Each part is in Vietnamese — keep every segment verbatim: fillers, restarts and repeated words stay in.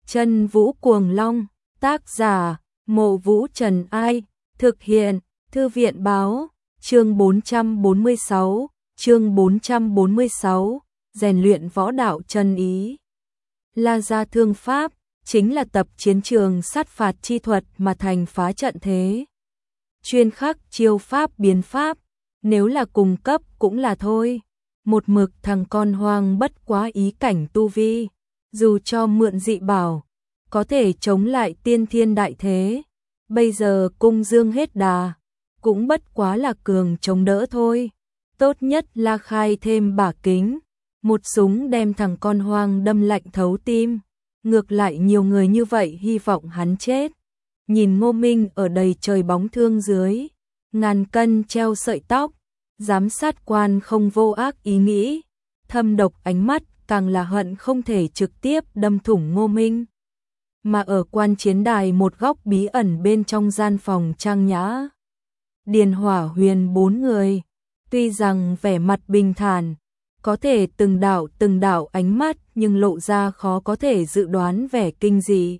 Chân Vũ Cuồng Long, tác giả, Mộ Vũ Trần Ai, thực hiện, Thư viện Báo, chương bốn trăm bốn mươi sáu, chương bốn trăm bốn mươi sáu, rèn luyện võ đạo chân ý. La Gia Thương Pháp, chính là tập chiến trường sát phạt chi thuật mà thành phá trận thế. Chuyên khắc chiêu pháp biến pháp, nếu là cùng cấp cũng là thôi. Một mực thằng con hoang bất quá ý cảnh tu vi, dù cho mượn dị bảo, có thể chống lại tiên thiên đại thế. Bây giờ cung dương hết đà, cũng bất quá là cường chống đỡ thôi. Tốt nhất là khai thêm bả kính, một súng đem thằng con hoang đâm lạnh thấu tim. Ngược lại nhiều người như vậy hy vọng hắn chết. Nhìn Ngô Minh ở đầy trời bóng thương dưới, ngàn cân treo sợi tóc, giám sát quan không vô ác ý nghĩ, thâm độc ánh mắt càng là hận không thể trực tiếp đâm thủng Ngô Minh. Mà ở quan chiến đài một góc bí ẩn bên trong gian phòng trang nhã, Điền Hỏa Huyền bốn người, tuy rằng vẻ mặt bình thản, có thể từng đạo từng đạo ánh mắt nhưng lộ ra khó có thể dự đoán vẻ kinh dị.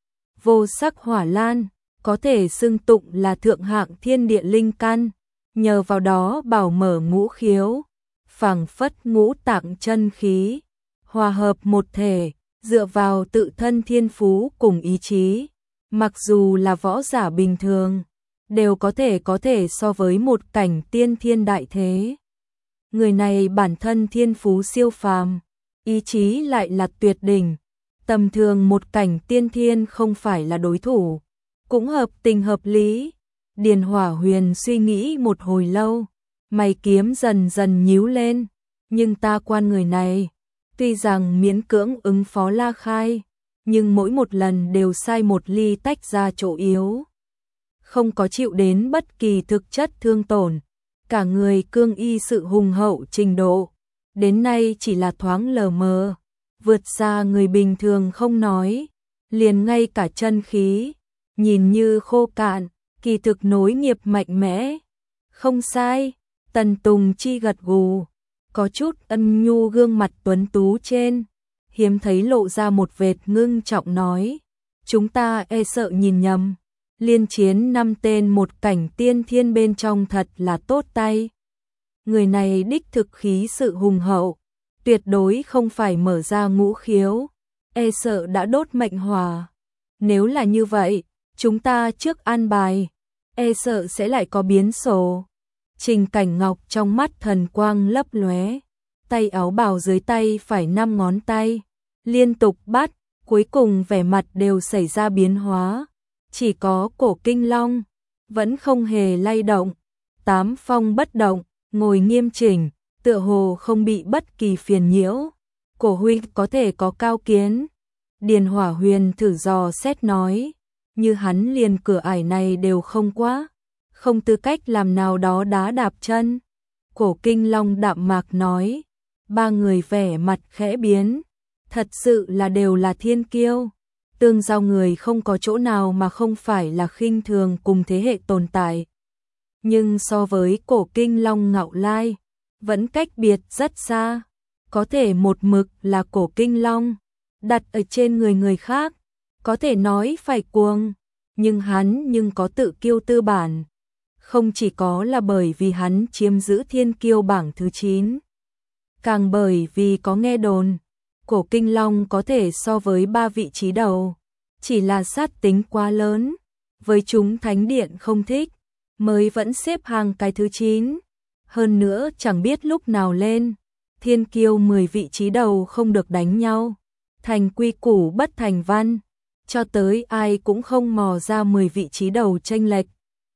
Vô sắc hỏa lan, có thể xưng tụng là thượng hạng thiên địa linh căn, nhờ vào đó bảo mở ngũ khiếu, phảng phất ngũ tạng chân khí, hòa hợp một thể, dựa vào tự thân thiên phú cùng ý chí, mặc dù là võ giả bình thường, đều có thể có thể so với một cảnh tiên thiên đại thế. Người này bản thân thiên phú siêu phàm, ý chí lại là tuyệt đỉnh, tầm thường một cảnh tiên thiên không phải là đối thủ, cũng hợp tình hợp lý. Điền Hỏa Huyền suy nghĩ một hồi lâu, mày kiếm dần dần nhíu lên, nhưng ta quan người này, tuy rằng miễn cưỡng ứng phó La Khai, nhưng mỗi một lần đều sai một ly tách ra chỗ yếu, không có chịu đến bất kỳ thực chất thương tổn, cả người cương y sự hùng hậu trình độ, đến nay chỉ là thoáng lờ mờ, vượt xa người bình thường không nói, liền ngay cả chân khí, nhìn như khô cạn, kỳ thực nối nghiệp mạnh mẽ. Không sai, Tần Tùng Chi gật gù, có chút ân nhu gương mặt tuấn tú trên, hiếm thấy lộ ra một vệt ngưng trọng nói, chúng ta e sợ nhìn nhầm, liên chiến năm tên một cảnh tiên thiên bên trong thật là tốt tay. Người này đích thực khí sự hùng hậu, tuyệt đối không phải mở ra ngũ khiếu, e sợ đã đốt mệnh hỏa. Nếu là như vậy, chúng ta trước an bài, e sợ sẽ lại có biến số. Trình Cảnh Ngọc trong mắt thần quang lấp lóe, tay áo bào dưới tay phải năm ngón tay, liên tục bắt, cuối cùng vẻ mặt đều xảy ra biến hóa. Chỉ có Cổ Kinh Long, vẫn không hề lay động, tám phong bất động, ngồi nghiêm chỉnh, tựa hồ không bị bất kỳ phiền nhiễu. Cổ huynh có thể có cao kiến. Điền Hỏa Huyền thử dò xét nói, như hắn liền cửa ải này đều không quá, không tư cách làm nào đó đá đạp chân. Cổ Kinh Long đạm mạc nói, ba người vẻ mặt khẽ biến, thật sự là đều là thiên kiêu. Tương giao người không có chỗ nào mà không phải là khinh thường cùng thế hệ tồn tại. Nhưng so với Cổ Kinh Long ngạo lai, vẫn cách biệt rất xa. Có thể một mực là Cổ Kinh Long, đặt ở trên người người khác, có thể nói phải cuồng, nhưng hắn nhưng có tự kiêu tư bản. Không chỉ có là bởi vì hắn chiếm giữ thiên kiêu bảng thứ chín, càng bởi vì có nghe đồn, Cổ Kinh Long có thể so với ba vị trí đầu, chỉ là sát tính quá lớn, với chúng thánh điện không thích, mới vẫn xếp hàng cái thứ chín. Hơn nữa chẳng biết lúc nào lên, thiên kiêu mười vị trí đầu không được đánh nhau, thành quy củ bất thành văn, cho tới ai cũng không mò ra mười vị trí đầu chênh lệch.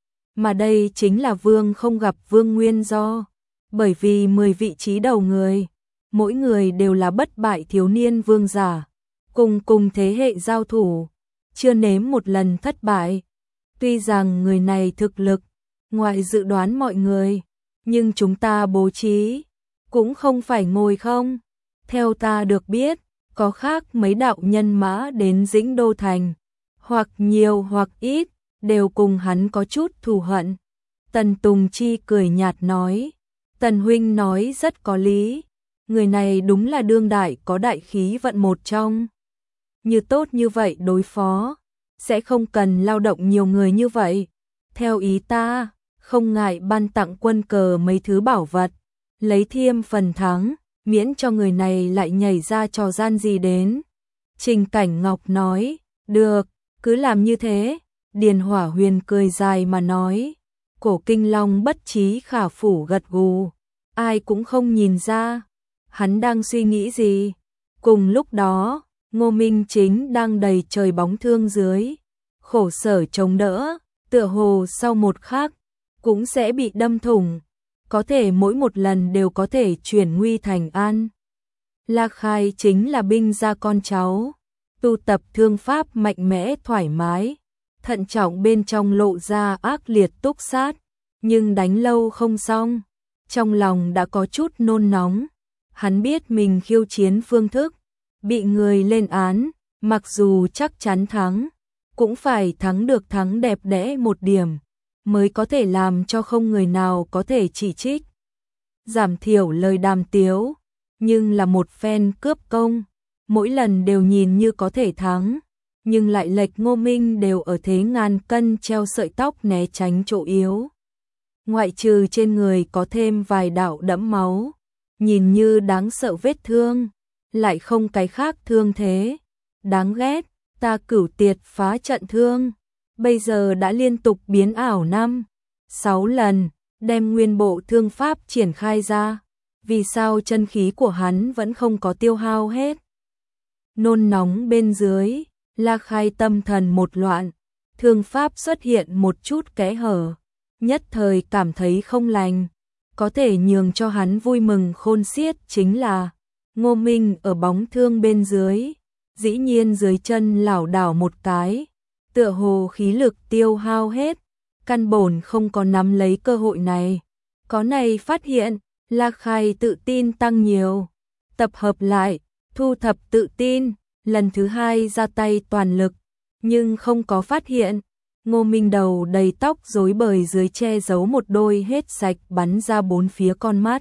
Mà đây chính là vương không gặp vương nguyên do, bởi vì mười vị trí đầu người, mỗi người đều là bất bại thiếu niên vương giả, cùng cùng thế hệ giao thủ, chưa nếm một lần thất bại. Tuy rằng người này thực lực ngoài dự đoán mọi người, nhưng chúng ta bố trí cũng không phải ngồi không. Theo ta được biết, có khác mấy đạo nhân mã đến Dĩnh Đô Thành, hoặc nhiều hoặc ít, đều cùng hắn có chút thù hận. Tần Tùng Chi cười nhạt nói, Tần huynh nói rất có lý, người này đúng là đương đại có đại khí vận một trong như tốt như vậy đối phó, sẽ không cần lao động nhiều người như vậy. Theo ý ta, không ngại ban tặng quân cờ mấy thứ bảo vật, lấy thêm phần thắng, miễn cho người này lại nhảy ra trò gian gì đến. Trình Cảnh Ngọc nói, được, cứ làm như thế. Điền Hỏa Huyền cười dài mà nói, Cổ Kinh Long bất trí khả phủ gật gù, ai cũng không nhìn ra, hắn đang suy nghĩ gì. Cùng lúc đó, Ngô Minh Chính đang đầy trời bóng thương dưới, khổ sở chống đỡ, tựa hồ sau một khắc, cũng sẽ bị đâm thủng, có thể mỗi một lần đều có thể chuyển nguy thành an. La Khai chính là binh gia con cháu, tu tập thương pháp mạnh mẽ thoải mái, thận trọng bên trong lộ ra ác liệt túc sát, nhưng đánh lâu không xong, trong lòng đã có chút nôn nóng. Hắn biết mình khiêu chiến phương thức, bị người lên án, mặc dù chắc chắn thắng, cũng phải thắng được thắng đẹp đẽ một điểm, mới có thể làm cho không người nào có thể chỉ trích. Giảm thiểu lời đàm tiếu, nhưng là một phen cướp công, mỗi lần đều nhìn như có thể thắng, nhưng lại lệch. Ngô Minh đều ở thế ngàn cân treo sợi tóc né tránh chỗ yếu. Ngoại trừ trên người có thêm vài đạo đẫm máu, nhìn như đáng sợ vết thương, lại không cái khác thương thế. Đáng ghét, ta Cửu Tiệt phá trận thương, bây giờ đã liên tục biến ảo năm, sáu lần, đem nguyên bộ thương pháp triển khai ra. Vì sao chân khí của hắn vẫn không có tiêu hao hết? Nôn nóng bên dưới, La Khai tâm thần một loạn, thương pháp xuất hiện một chút kẽ hở, nhất thời cảm thấy không lành. Có thể nhường cho hắn vui mừng khôn xiết chính là Ngô Minh ở bóng thương bên dưới, dĩ nhiên dưới chân lảo đảo một cái, tựa hồ khí lực tiêu hao hết, căn bổn không có nắm lấy cơ hội này. Có này phát hiện, La Khai tự tin tăng nhiều, tập hợp lại, thu thập tự tin, lần thứ hai ra tay toàn lực, nhưng không có phát hiện. Ngô Minh đầu đầy tóc rối bời dưới che giấu một đôi hết sạch bắn ra bốn phía con mắt.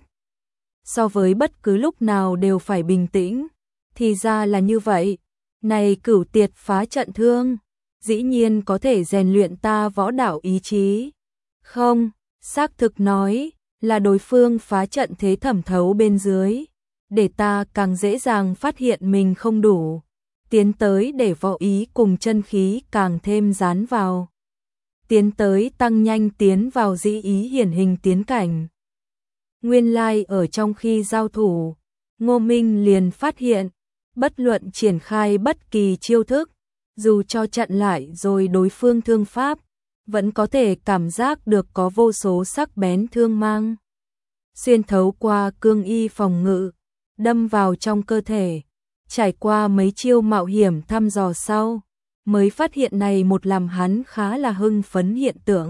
So với bất cứ lúc nào đều phải bình tĩnh, thì ra là như vậy. Này Cửu Tiệt phá trận thương, dĩ nhiên có thể rèn luyện ta võ đạo ý chí. Không, xác thực nói là đối phương phá trận thế thẩm thấu bên dưới, để ta càng dễ dàng phát hiện mình không đủ, tiến tới để võ ý cùng chân khí càng thêm dán vào, tiến tới tăng nhanh tiến vào dĩ ý hiển hình tiến cảnh. Nguyên lai ở trong khi giao thủ, Ngô Minh liền phát hiện, bất luận triển khai bất kỳ chiêu thức, dù cho chặn lại rồi đối phương thương pháp, vẫn có thể cảm giác được có vô số sắc bén thương mang xuyên thấu qua cương y phòng ngự, đâm vào trong cơ thể. Trải qua mấy chiêu mạo hiểm thăm dò sau, mới phát hiện này một làm hắn khá là hưng phấn hiện tượng.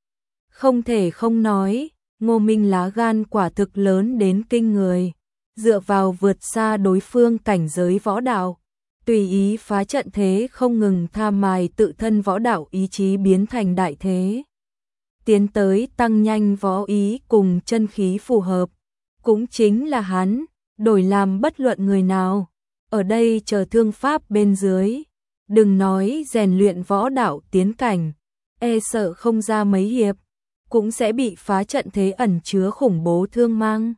Không thể không nói, Ngô Minh lá gan quả thực lớn đến kinh người, dựa vào vượt xa đối phương cảnh giới võ đạo, tùy ý phá trận thế, không ngừng tham mài tự thân võ đạo ý chí biến thành đại thế, tiến tới tăng nhanh võ ý cùng chân khí phù hợp. Cũng chính là hắn, đổi làm bất luận người nào, ở đây chờ thương pháp bên dưới, đừng nói rèn luyện võ đạo tiến cảnh, e sợ không ra mấy hiệp, cũng sẽ bị phá trận thế ẩn chứa khủng bố thương mang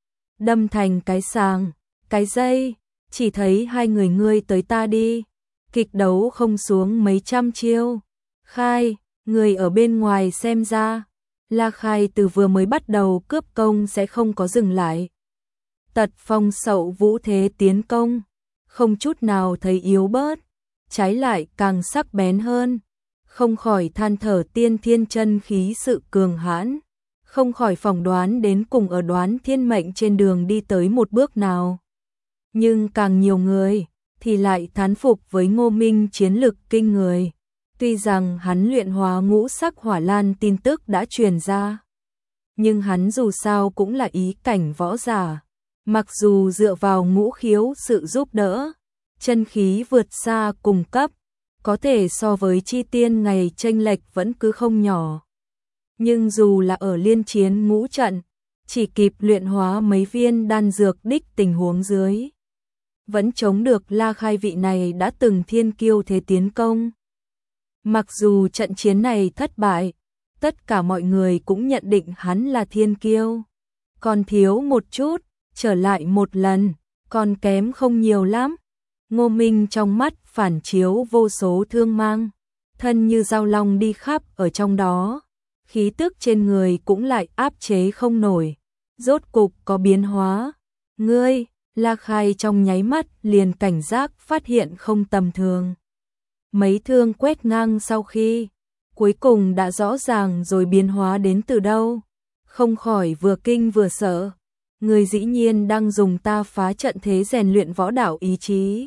đâm thành cái sàng, cái dây. Chỉ thấy hai người ngươi tới ta đi, kịch đấu không xuống mấy trăm chiêu. Khai, người ở bên ngoài xem ra, La Khai từ vừa mới bắt đầu cướp công sẽ không có dừng lại. Tật phong sậu vũ thế tiến công, không chút nào thấy yếu bớt, trái lại càng sắc bén hơn. Không khỏi than thở tiên thiên chân khí sự cường hãn, không khỏi phỏng đoán đến cùng ở Đoán Thiên Mệnh trên đường đi tới một bước nào. Nhưng càng nhiều người thì lại thán phục với Ngô Minh chiến lực kinh người. Tuy rằng hắn luyện hóa ngũ sắc hỏa lan tin tức đã truyền ra, nhưng hắn dù sao cũng là ý cảnh võ giả, mặc dù dựa vào ngũ khiếu sự giúp đỡ, chân khí vượt xa cùng cấp, có thể so với chi tiên ngày chênh lệch vẫn cứ không nhỏ. Nhưng dù là ở liên chiến ngũ trận, chỉ kịp luyện hóa mấy viên đan dược đích tình huống dưới, vẫn chống được La Khai vị này đã từng thiên kiêu thế tiến công. Mặc dù trận chiến này thất bại, tất cả mọi người cũng nhận định hắn là thiên kiêu. Còn thiếu một chút, trở lại một lần, còn kém không nhiều lắm. Ngô Minh trong mắt phản chiếu vô số thương mang, thân như dao long đi khắp ở trong đó. Khí tức trên người cũng lại áp chế không nổi, rốt cục có biến hóa. Ngươi, La Khai trong nháy mắt liền cảnh giác phát hiện không tầm thường. Mấy thương quét ngang sau khi, cuối cùng đã rõ ràng rồi biến hóa đến từ đâu. Không khỏi vừa kinh vừa sợ, người dĩ nhiên đang dùng ta phá trận thế rèn luyện võ đạo ý chí.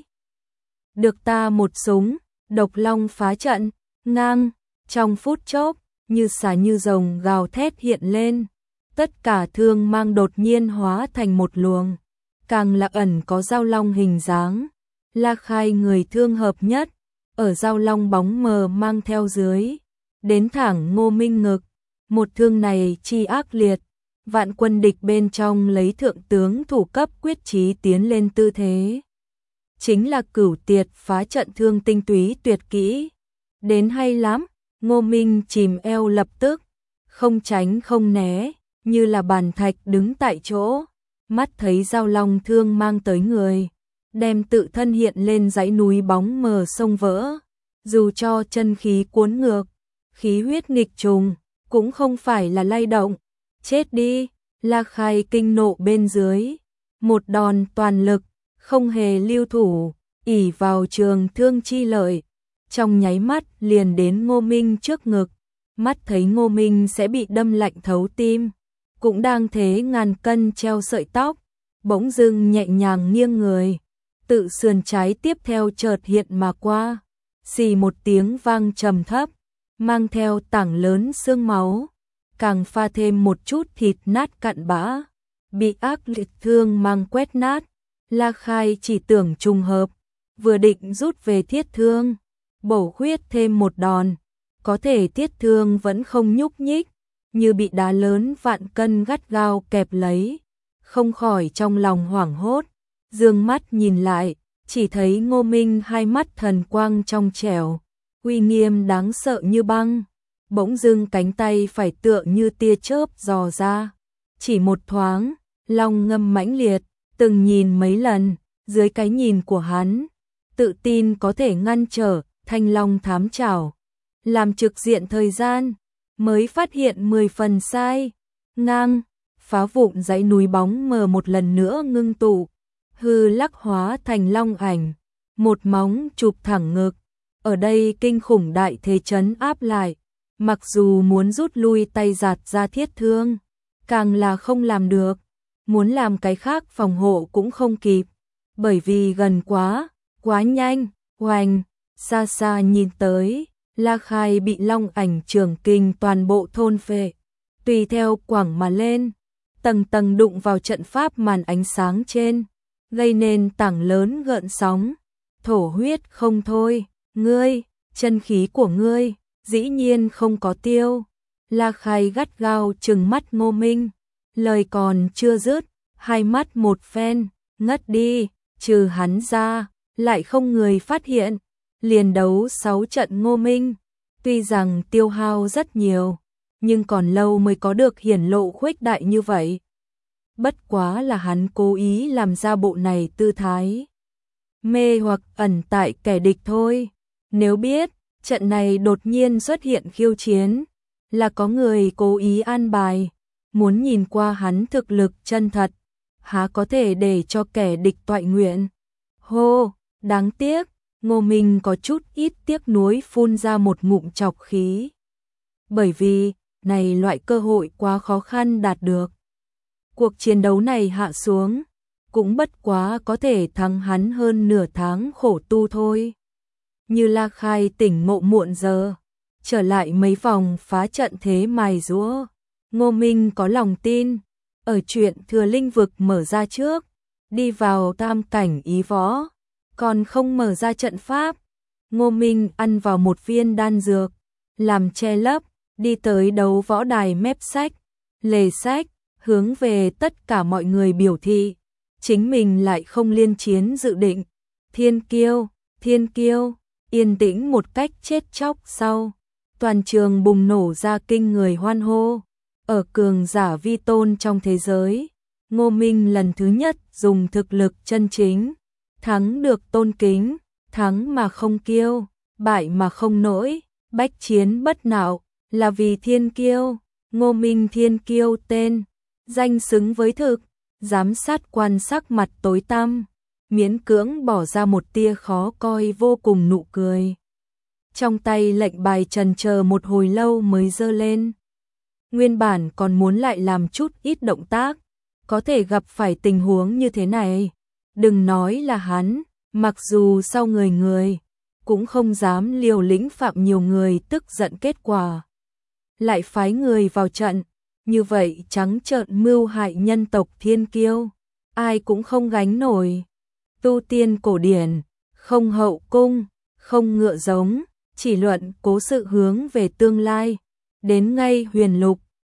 Được ta một súng, độc long phá trận, ngang, trong phút chốc, như xà như rồng gào thét hiện lên. Tất cả thương mang đột nhiên hóa thành một luồng, càng là ẩn có dao long hình dáng. La Khai người thương hợp nhất, ở dao long bóng mờ mang theo dưới, đến thẳng Ngô Minh ngực. Một thương này chi ác liệt, vạn quân địch bên trong lấy thượng tướng thủ cấp quyết chí tiến lên tư thế. Chính là cửu tiệt phá trận thương tinh túy tuyệt kỹ. Đến hay lắm, Ngô Minh chìm eo lập tức, không tránh không né, như là bàn thạch đứng tại chỗ. Mắt thấy dao long thương mang tới người, đem tự thân hiện lên dãy núi bóng mờ sông vỡ. Dù cho chân khí cuốn ngược, khí huyết nghịch trùng, cũng không phải là lay động. Chết đi, La Khai kinh nộ bên dưới, một đòn toàn lực, không hề lưu thủ, ỷ vào trường thương chi lợi, trong nháy mắt liền đến Ngô Minh trước ngực. Mắt thấy Ngô Minh sẽ bị đâm lạnh thấu tim, cũng đang thế ngàn cân treo sợi tóc, bỗng dưng nhẹ nhàng nghiêng người, tự sườn trái tiếp theo chợt hiện mà qua. Xì một tiếng vang trầm thấp, mang theo tảng lớn xương máu, càng pha thêm một chút thịt nát cặn bã, bị ác liệt thương mang quét nát. La Khai chỉ tưởng trùng hợp, vừa định rút về thiết thương, bổ huyết thêm một đòn, có thể thiết thương vẫn không nhúc nhích, như bị đá lớn vạn cân gắt gao kẹp lấy. Không khỏi trong lòng hoảng hốt, dương mắt nhìn lại, chỉ thấy Ngô Minh hai mắt thần quang trong trẻo, uy nghiêm đáng sợ như băng. Bỗng dưng cánh tay phải tựa như tia chớp dò ra, chỉ một thoáng, long ngâm mãnh liệt, từng nhìn mấy lần, dưới cái nhìn của hắn, tự tin có thể ngăn trở thanh long thám chảo, làm trực diện thời gian, mới phát hiện mười phần sai. Ngang, phá vụn dãy núi bóng mờ một lần nữa ngưng tụ, hư lắc hóa thành long ảnh, một móng chụp thẳng ngực. Ở đây kinh khủng đại thế chấn áp lại, mặc dù muốn rút lui tay giạt ra thiết thương, càng là không làm được, muốn làm cái khác phòng hộ cũng không kịp, bởi vì gần quá, quá nhanh. Oanh, xa xa nhìn tới, La Khai bị long ảnh trường kình toàn bộ thôn phệ, tùy theo quẳng mà lên, tầng tầng đụng vào trận pháp màn ánh sáng trên, gây nên tảng lớn gợn sóng, thổ huyết không thôi. Ngươi, chân khí của ngươi, dĩ nhiên không có tiêu. La Khai gắt gao trừng mắt Ngô Minh, lời còn chưa dứt, hai mắt một phen, ngất đi, trừ hắn ra, lại không người phát hiện. Liền đấu sáu trận Ngô Minh, tuy rằng tiêu hao rất nhiều, nhưng còn lâu mới có được hiển lộ khuếch đại như vậy. Bất quá là hắn cố ý làm ra bộ này tư thái, mê hoặc ẩn tại kẻ địch thôi. Nếu biết, trận này đột nhiên xuất hiện khiêu chiến, là có người cố ý an bài, muốn nhìn qua hắn thực lực chân thật, há có thể để cho kẻ địch toại nguyện. Hô, đáng tiếc, Ngô Minh có chút ít tiếc nuối phun ra một ngụm trọc khí. Bởi vì, này loại cơ hội quá khó khăn đạt được. Cuộc chiến đấu này hạ xuống, cũng bất quá có thể thắng hắn hơn nửa tháng khổ tu thôi. Như La Khai tỉnh ngộ muộn giờ, trở lại mấy vòng phá trận thế mài giũa, Ngô Minh có lòng tin, ở chuyện thừa linh vực mở ra trước, đi vào tam cảnh ý võ, còn không mở ra trận pháp. Ngô Minh ăn vào một viên đan dược, làm che lấp, đi tới đấu võ đài mép sách, lề sách, hướng về tất cả mọi người biểu thị, chính mình lại không liên chiến dự định. Thiên kiêu, thiên kiêu, yên tĩnh một cách chết chóc sau. Toàn trường bùng nổ ra kinh người hoan hô. Ở cường giả vi tôn trong thế giới, Ngô Minh lần thứ nhất dùng thực lực chân chính, thắng được tôn kính, thắng mà không kiêu, bại mà không nỗi, bách chiến bất nạo, là vì thiên kiêu. Ngô Minh thiên kiêu tên, danh xứng với thực. Giám sát quan sắc mặt tối tăm, miễn cưỡng bỏ ra một tia khó coi vô cùng nụ cười. Trong tay lệnh bài trần chờ một hồi lâu mới giơ lên. Nguyên bản còn muốn lại làm chút ít động tác, có thể gặp phải tình huống như thế này. Đừng nói là hắn, mặc dù sau người người, cũng không dám liều lĩnh phạm nhiều người tức giận kết quả. Lại phái người vào trận, như vậy trắng trợn mưu hại nhân tộc thiên kiêu, ai cũng không gánh nổi. Tu tiên cổ điển, không hậu cung, không ngựa giống, chỉ luận cố sự hướng về tương lai. Đến ngay huyền lục,